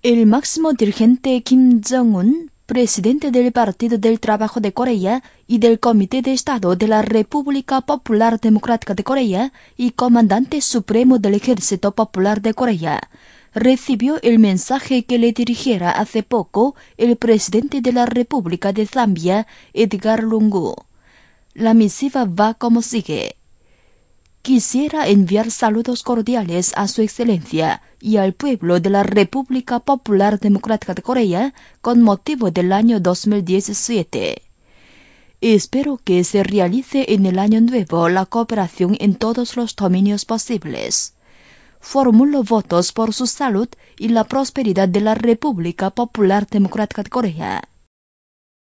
El máximo dirigente Kim Jong-un, presidente del Partido del Trabajo de Corea y del Comité de Estado de la República Popular Democrática de Corea y comandante supremo del Ejército Popular de Corea, recibió el mensaje que le dirigiera hace poco el presidente de la República de Zambia, Edgar Lungu. La misiva va como sigue. Quisiera enviar saludos cordiales a Su Excelencia y al pueblo de la República Popular Democrática de Corea con motivo del año 2017. Espero que se realice en el año nuevo la cooperación en todos los dominios posibles. Formulo votos por su salud y la prosperidad de la República Popular Democrática de Corea.